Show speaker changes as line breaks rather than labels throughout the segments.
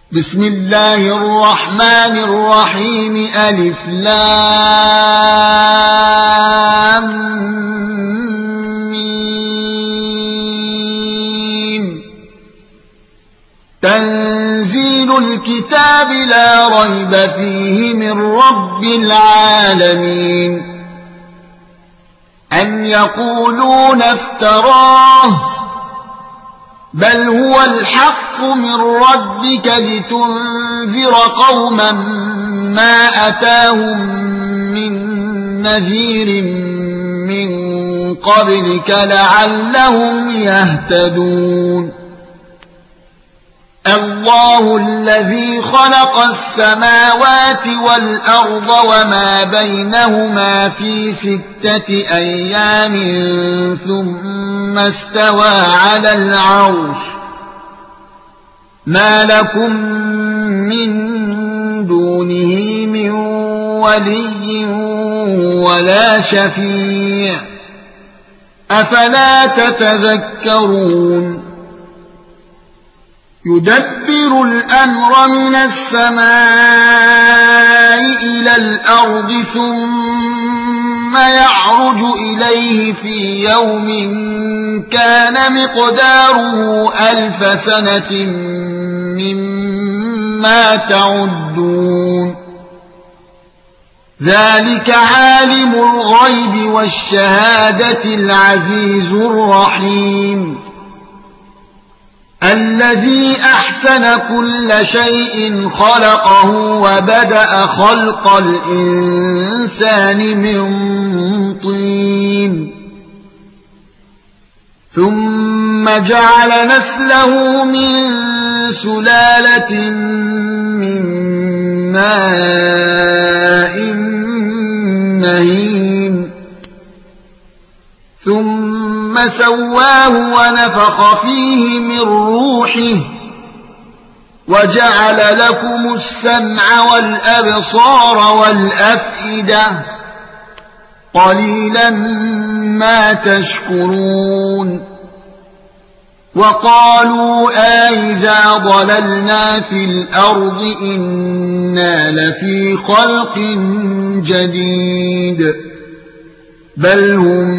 بسم الله الرحمن الرحيم ألف لام ميم تنزيل الكتاب لا ريب فيه من رب العالمين أم يقولون افتراه بل هو الحق من ربك لتنذر قوما ما أتاهم من نذير من قبلك لعلهم يهتدون الله الذي خلق السماوات والأرض وما بينهما في 6 أيام ثم استوى على العرش ما لكم من دونه من ولي ولا شفيع أفلا تتذكرون يدبر الأمر من السماء إلى الأرض ثم يعرج إليه في يوم كان مقداره 1000 سنة مما تعدون ذلك عالم الغيب والشهادة العزيز الرحيم الذي أحسن كل شيء خلقه وبدأ خلق الإنسان من طين ثم جعل نسله من سلالة من ماء مهين ثم سواه ونفخ فيه من روحه وجعل لكم السمع والأبصار والأفئدة قليلا ما تشكرون وقالوا أإذا ضللنا في الأرض إنا لفي خلق جديد بل هم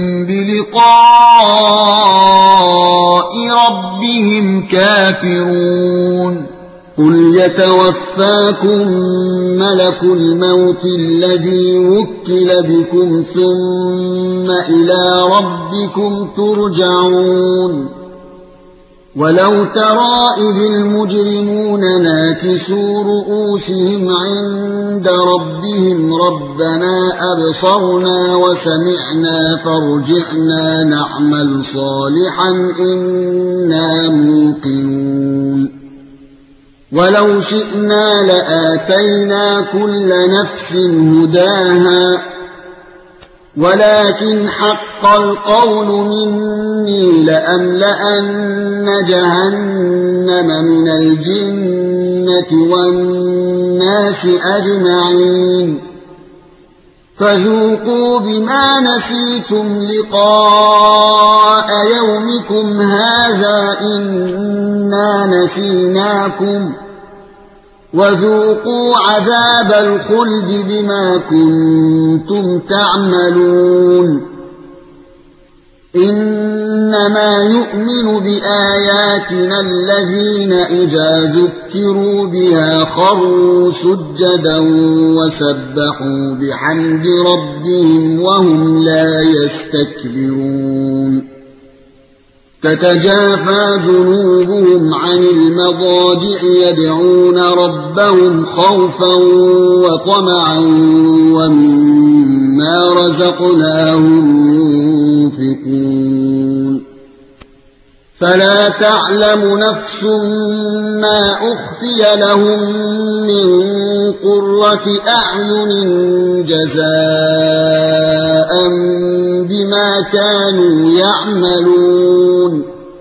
بلقاء ربهم كافرون قل يتوفاكم ملك الموت الذي وكل بكم ثم إلى ربكم ترجعون ولو ترى إذ المجرمون ناكسوا رؤوسهم عند ربهم ربنا أبصرنا وسمعنا فارجعنا نعمل صالحا إنا موقنون ولو شئنا لآتينا كل نفس هداها ولكن حق القول مني لأملأن جهنم من الجنة والناس أجمعين فذوقوا بما نسيتم لقاء يومكم هذا إنا نسيناكم وذوقوا عذاب الخلد بما كنتم تعملون إنما يؤمن بآياتنا الذين إذا ذكروا بها خروا سجدا وسبحوا بحمد ربهم وهم لا يستكبرون تتجافى جنوبهم عن المضاجع يدعون ربهم خوفا وطمعا ومما رزقناهم ينفقون فلا تعلم نفس ما أخفي لهم من قرة أعين جزاء بما كانوا يعملون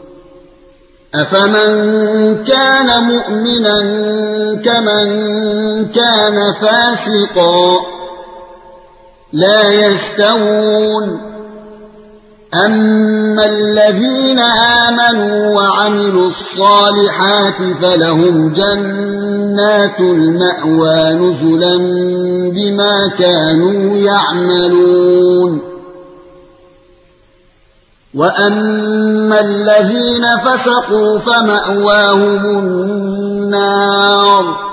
أفمن كان مؤمنا كمن كان فاسقا لا يستوون أما الذين آمنوا وعملوا الصالحات فلهم جنات المأوى نزلا بما كانوا يعملون وأما الذين فسقوا فمأواهم النار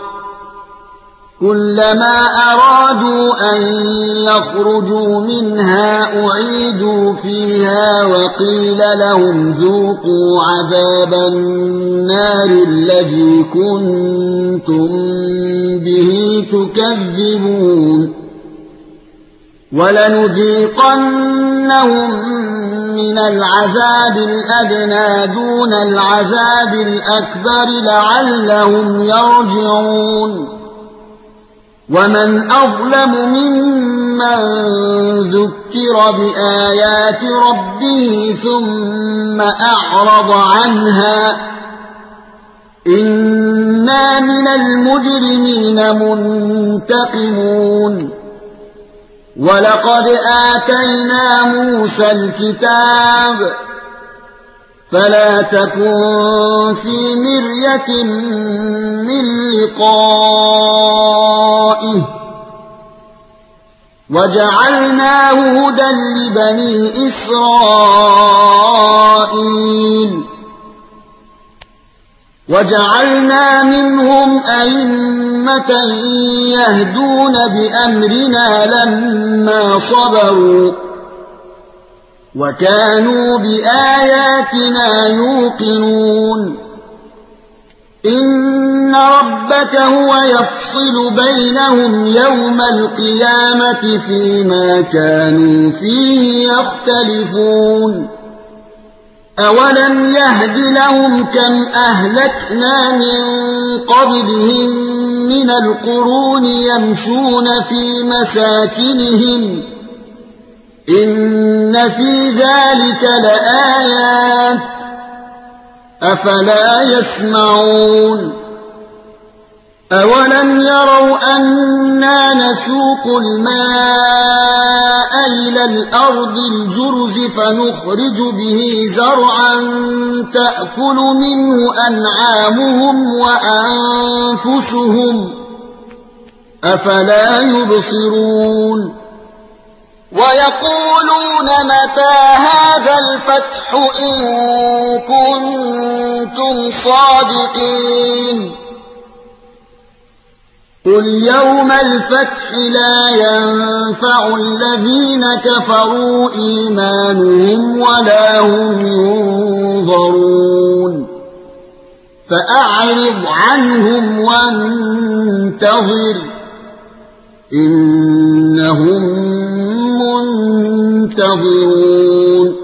كلما أرادوا أن يخرجوا منها أعيدوا فيها وقيل لهم ذوقوا عذاب النار الذي كنتم به تكذبون ولنذيقنهم من العذاب الأدنى دون العذاب الأكبر لعلهم يرجعون ومن أظلم ممن ذكر بآيات ربه ثم أعرض عنها إنا من المجرمين منتقمون ولقد آتينا موسى الكتاب فلا تكن في مرية من لقائه وجعلناه هدى لبني إسرائيل وجعلنا منهم أئمة يهدون بأمرنا لما صبروا وكانوا بآياتنا يوقنون إن ربك هو يفصل بينهم يوم القيامة فيما كانوا فيه يختلفون أولم يهد لهم كم أهلكنا من قبلهم من القرون يمشون في مساكنهم إن في ذلك لآيات أفلا يسمعون أولم يروا أنا نسوق الماء إلى الأرض الجرز فنخرج به زرعا تأكل منه أنعامهم وأنفسهم أفلا يبصرون ويقولون متى هذا الفتح إن كنتم صادقين قل يوم الفتح لا ينفع الذين كفروا إيمانهم ولا هم ينظرون فأعرض عنهم وانتظر إنهم منتظرون